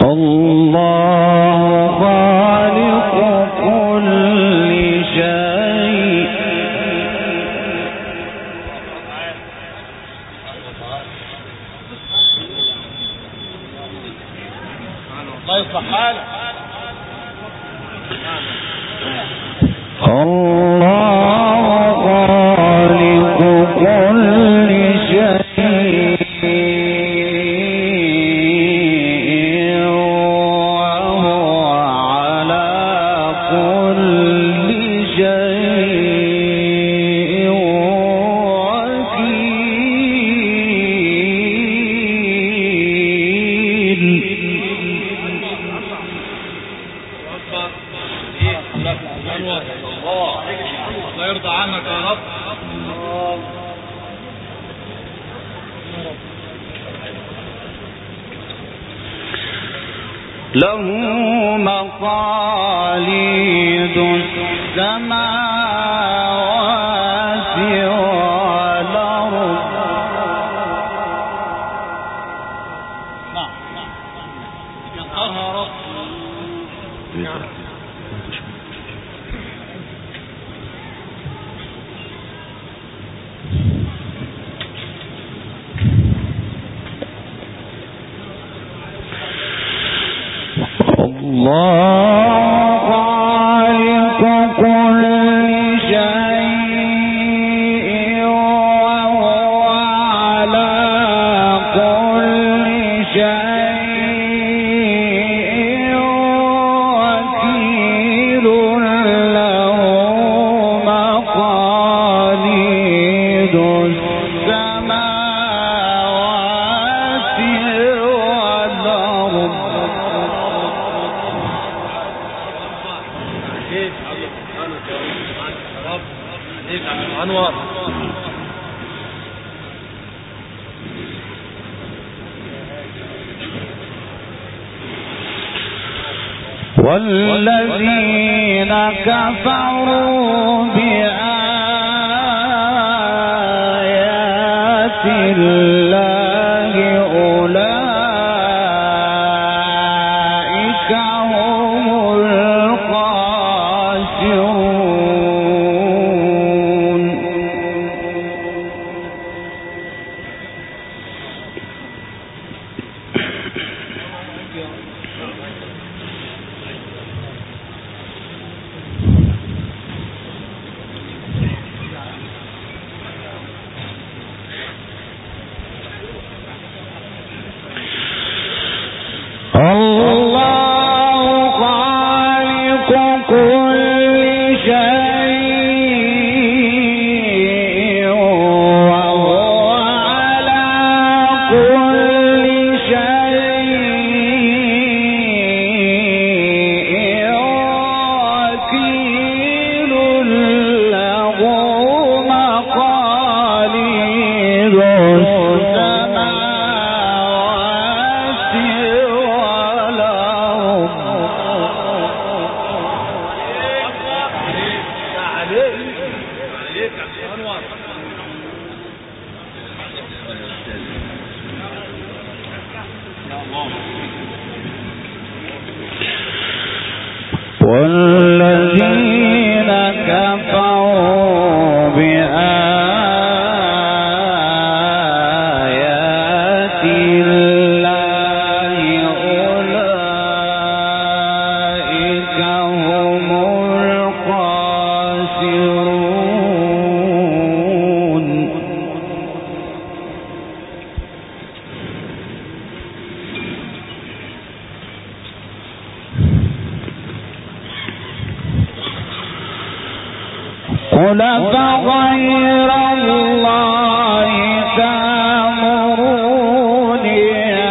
الله خالق كل شيء الله يصلح حالك. الله خالق كل شيء له مقاليد السماوات والأرض. الله خالق كل شيء وهو على كل شيء وكيل. له مقاليد السماوات والأرض. أنور والذين كفروا بآيات الله أولئك هم الخاسرون. الله خالق كل شيء وهو على كل شيء وكيل. له مقاليد السماوات والأرض. والذين كفروا بآيات الله أولئك هم الخاسرون. قل فغير الله تأمروني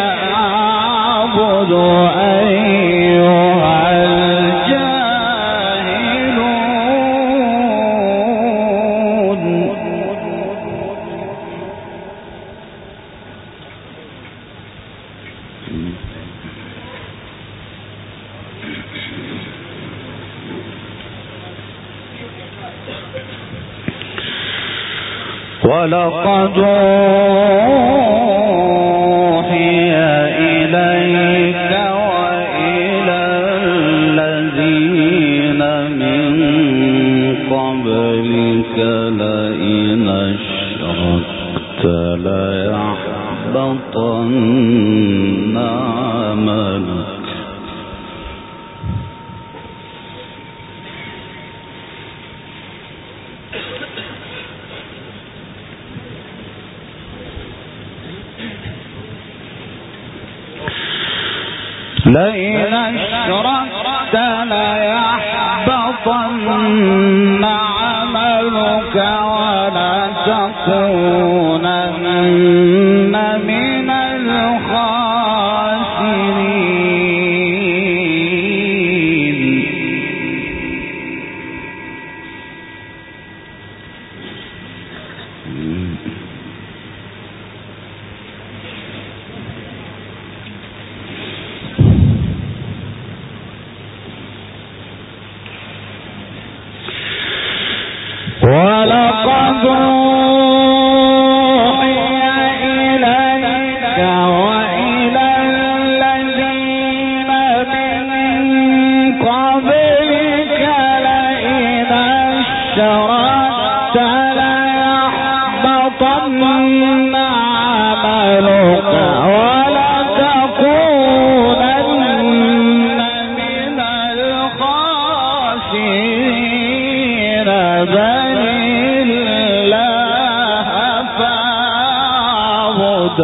أعبد أيها الجاهلون. ولقد أوحي إليك عملك لئن أشركت ليحبطن عملك ولتكونن من الخاسرين. ولقد أوحي إليك وإلى الذين من قبلك لئن أشركت ليحبطن عملك ولتكونن من الخاسرين. بل الله فاعبد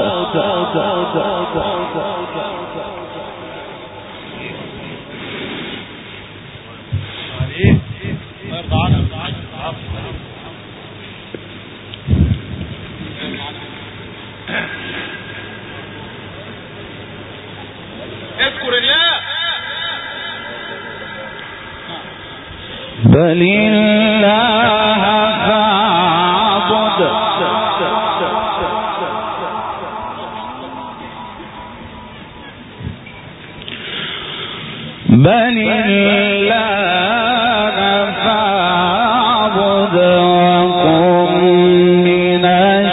اذكر الله. بل الله فاعبد بل الله فاعبد وكن من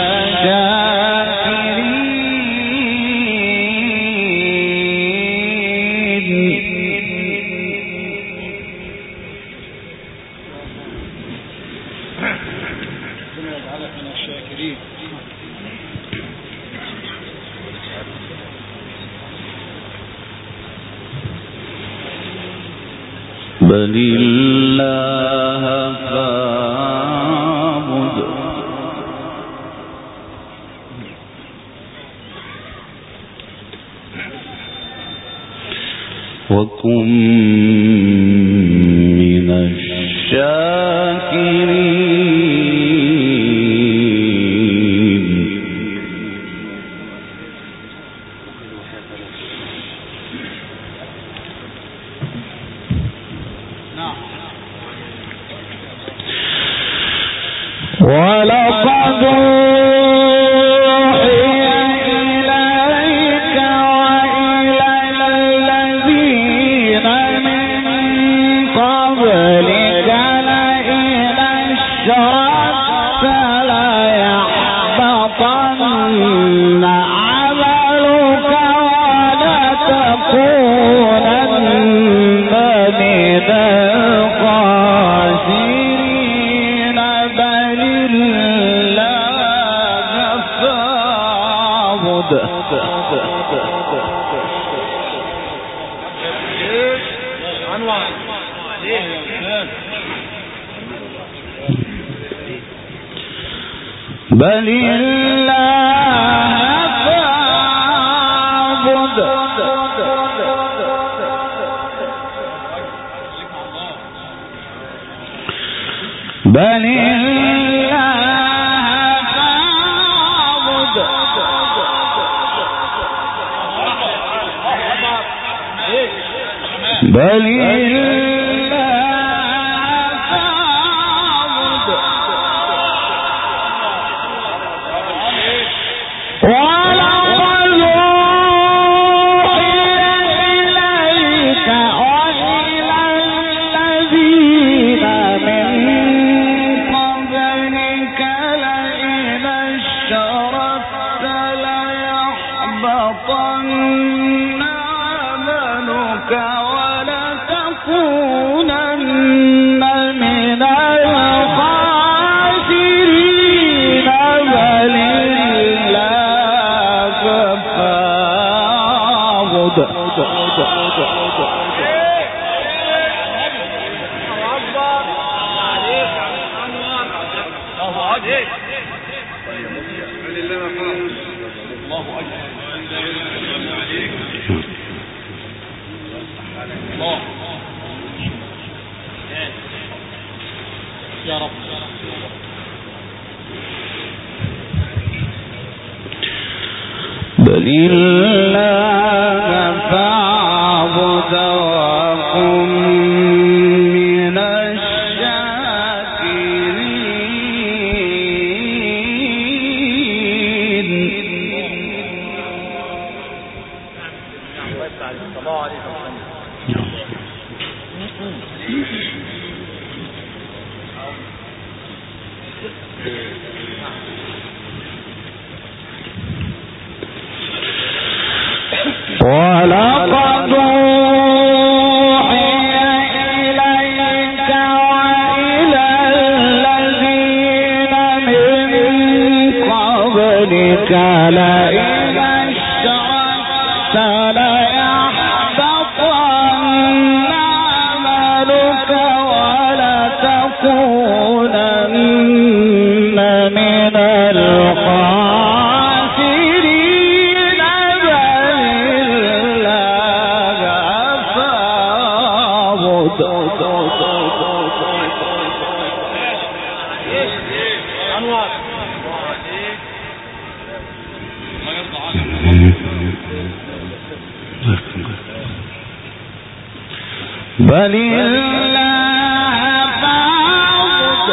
الشاكرين. بل الله فاعبد وكن من الشاكرين. ولقد أوحي إليك وإلى الذين من قبلك لئن أشركت ليحبطن عملك ولتكونن من الخاسرين. بل الله فاعبد بل الله فاعبد بل الله فاعبد بل يا رب. بل الله فاعبد وكن من ولقد أوحي إليك وإلى الذين من قبلك لئن أشركت ليحبطن عملك ولتكونن من الخاسرين. بل الله فاعبد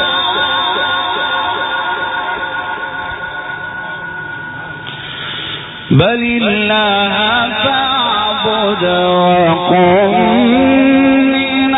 بل الله فاعبد وكن من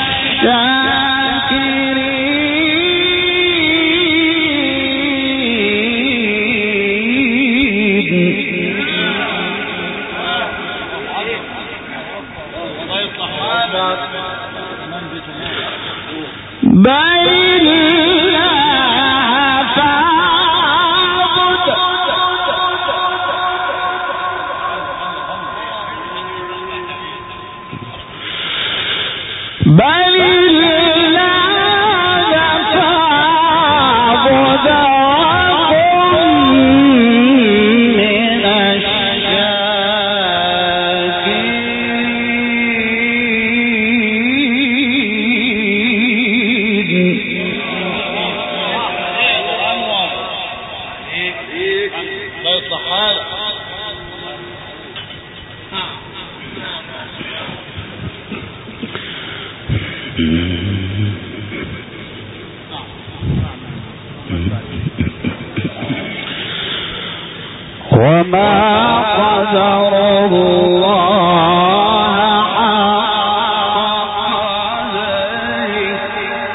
وما قدر الله حق قدره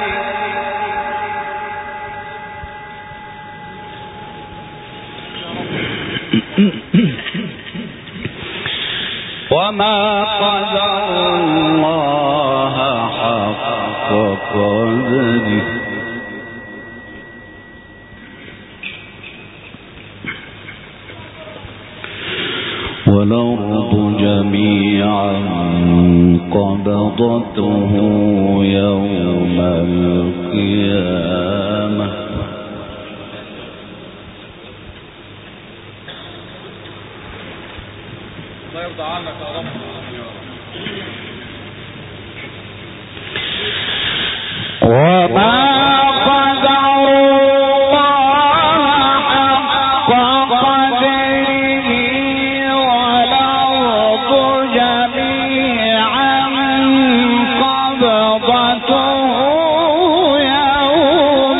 وما قدر الله حق قدره والأرض جميعا قبضته يوم القيامة الله يرضى عنك يا رب. وما قدر الله حق قدره والأرض جميعا قبضته يوم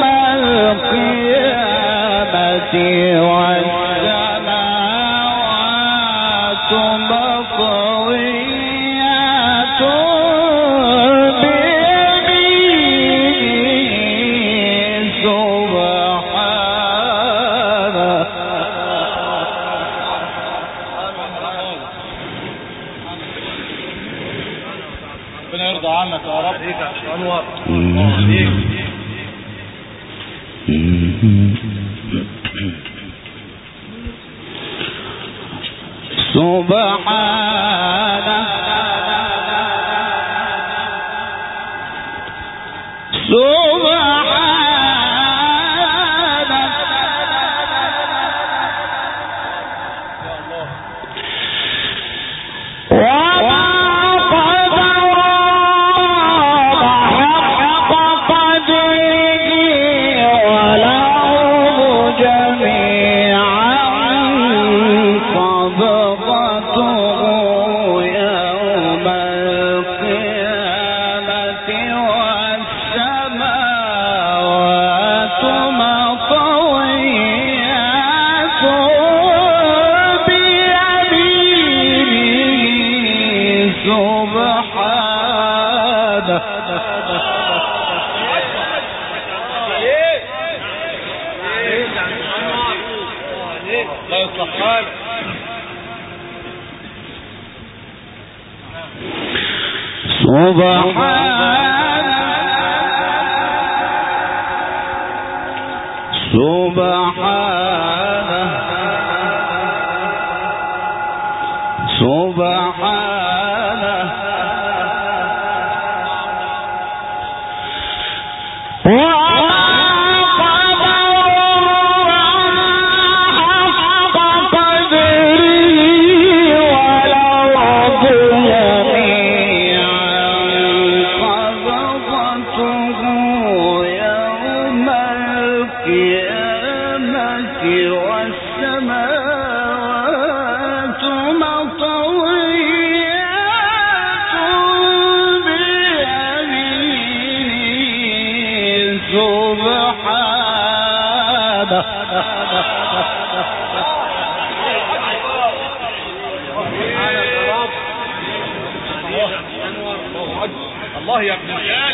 القيامة والسماوات مطويات ربنا يرضى عنك يا رب. انور سبحان سبحانه لا يصلح حالك. الله يا ابن الرجال.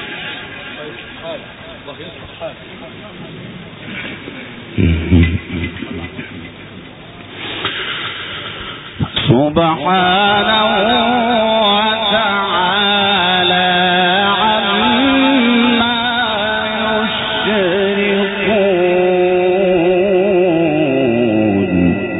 الله يصلح حالك. سبحانه وتعالى عما يشركون.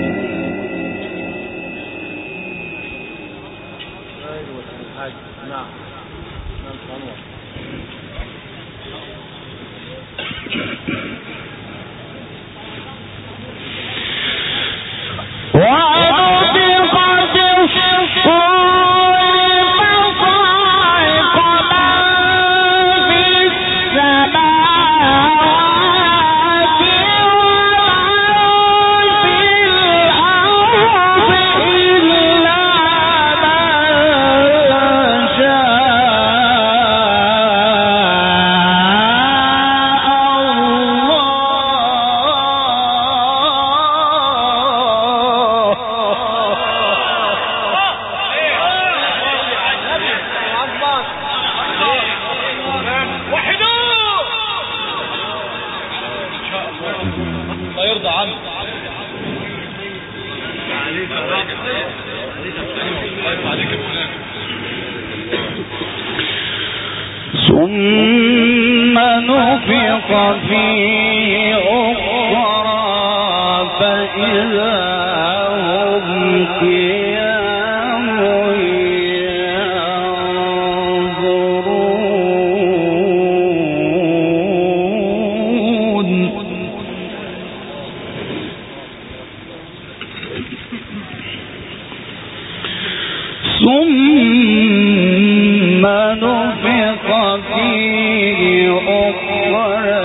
الله يرضى عنك. عليك يا رب. عليك يا فلان. ثم نفخ فيه أخرى فإذا هم قيام ينظرون. ثم نفخ فيه أخرى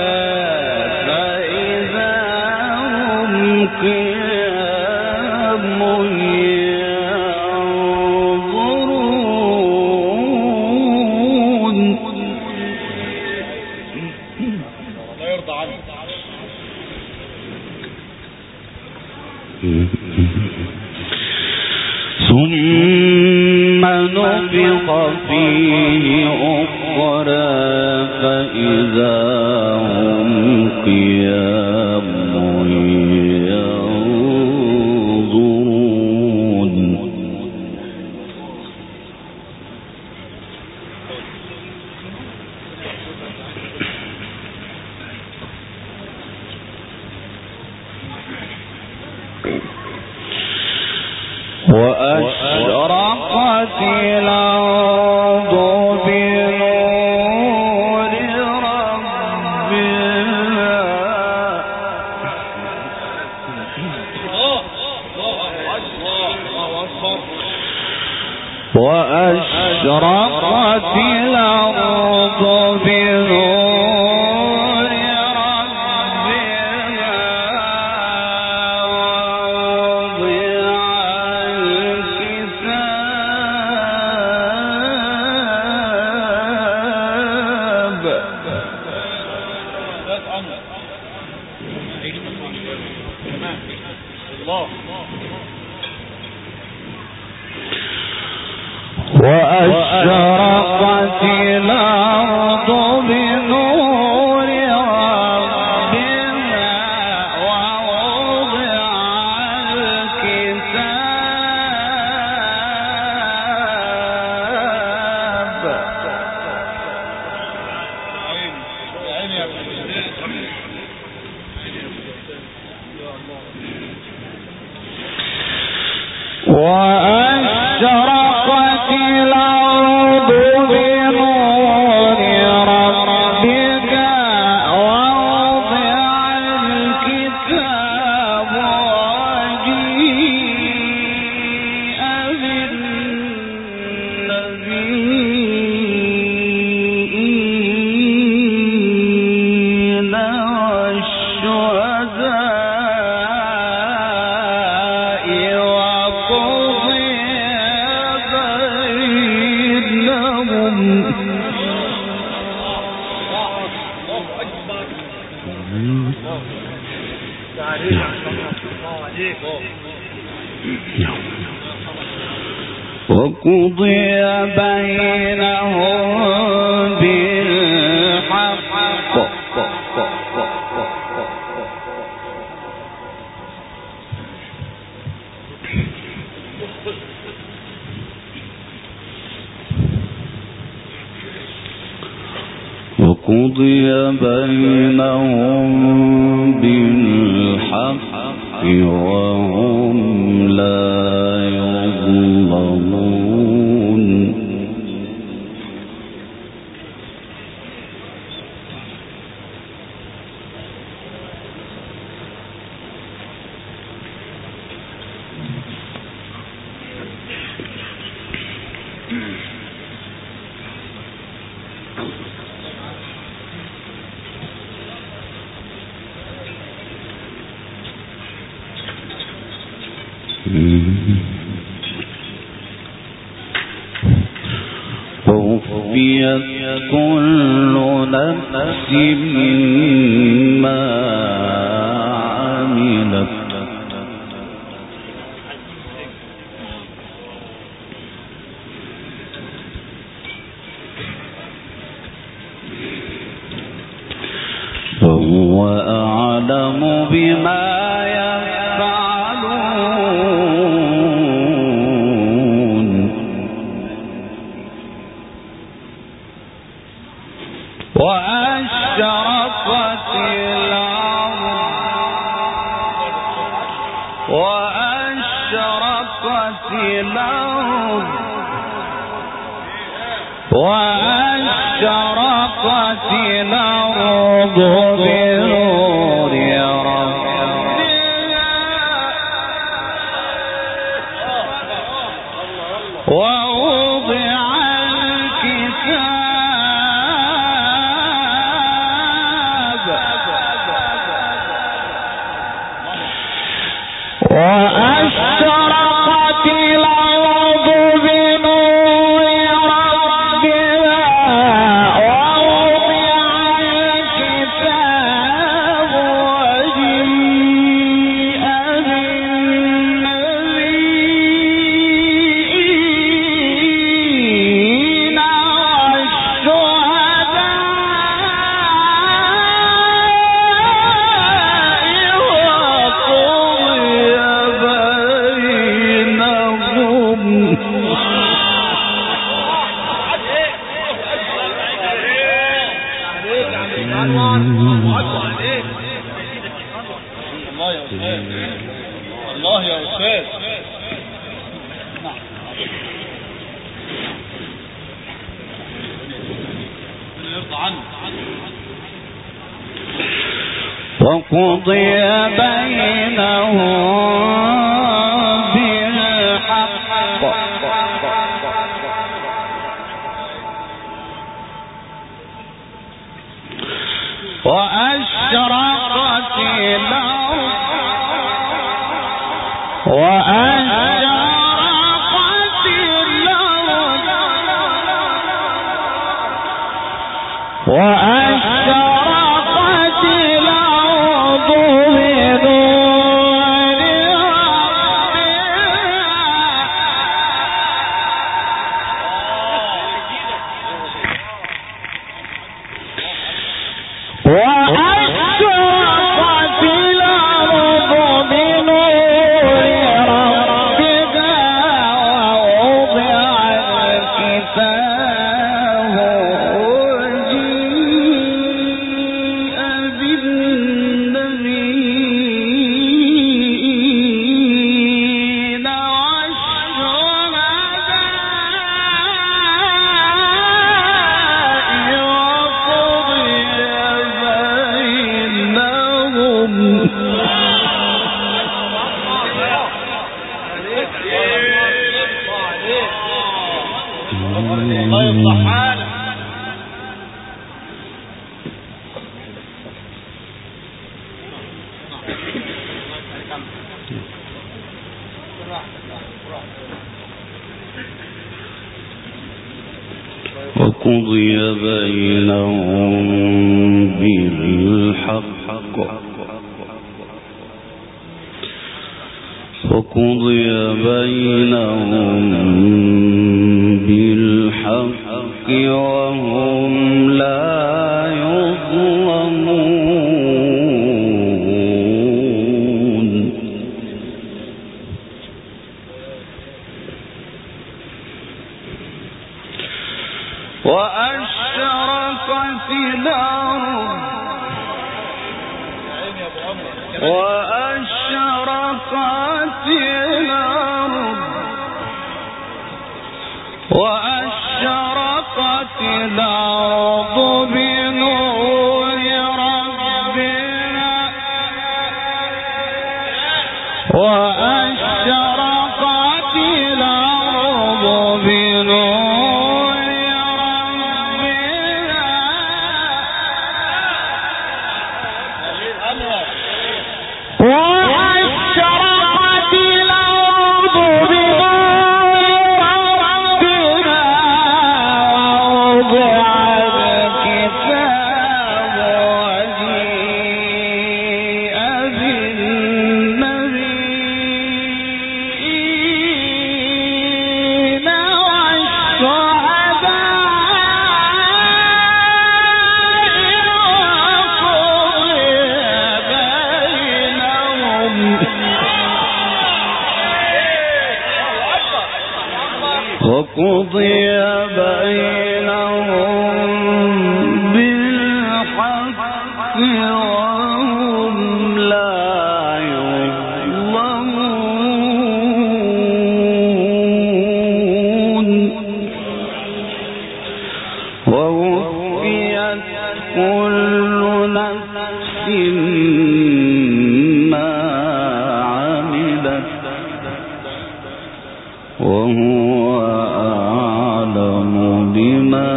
فإذا هم قيام ينظرون. الله يرضى عنك. ثم نفخ فيه أخرى فإذا هم قيام ينظرون. وأشرقت الأرض بنور ربها. وأشرقت الأرض بنور ربها وأشرقت الأرض بنور ربها ووضع الكتاب وأشرقت الأرض بنور ربك ووضع الكتاب وجيء بالنبيين والشهداء وقضي بينهم وقضي بينهم بالحق وقضي بينهم بالحق وهم لا يظلمون ووفيت كل نفس ما عملت وهو أعلم بما يفعلون وأشرقت الأرض بنور ربها ووضع الكتاب وأشرقت الأرض بنور ربها ووضع الكتاب وجيء بالنبيين الله يا أستاذ. وقضي بينهم بالحق وأشرقت الأرض وأشرقت الأرض بنور ربها الله يصلح حالك. وقضي بينهم بالحق وقضي بينهم بالحق وهم لا يظلمون وأشرقت الأرض بنور ربنا وأشرقت الأرض بنور وقضي بينهم بالحق وهم لا يظلمون ووفيت كل نفس ما عملت وهو أعلم بما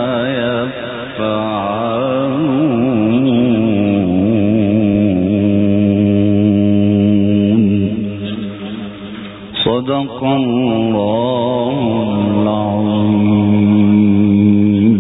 يفعلون صدق الله العظيم.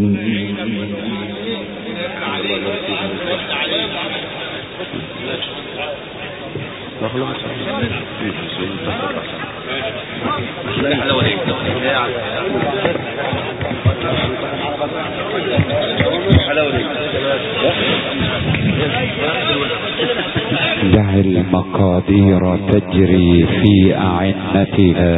دع المقادير تجري في أعنتها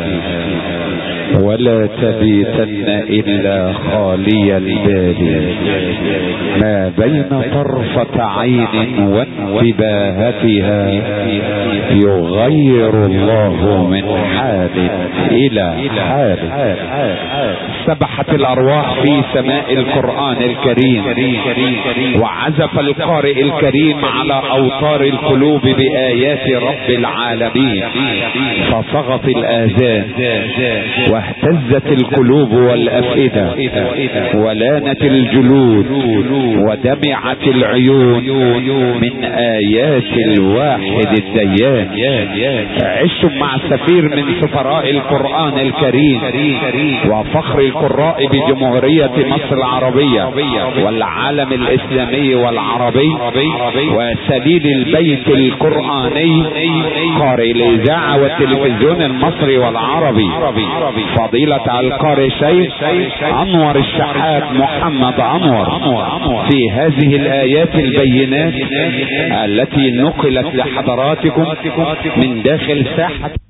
ولا تبيتن إلا خالي البال ما بين طرفة عين وانتباهتها يغير الله من حال إلى حال. سبحت الأرواح في سماء القرآن الكريم وعزف القارئ الكريم على أوتار القلوب بآيات رب العالمين فصغت الآذان واهتزت القلوب والأفئدة ولانت الجلود ودمعت العيون من آيات الواحد الديان. عشتم مع سفير من سفراء القرآن الكريم وفخر القراء بجمهورية مصر العربية والعالم الإسلامي والعربي وسليل البيت القرآني قارئ الإذاعة والتلفزيون المصري والعربي فضيلة القارئ شيخ أنور الشحات محمد أنور في هذه الآيات البينات التي نقلت لحضراتكم من داخل ساحة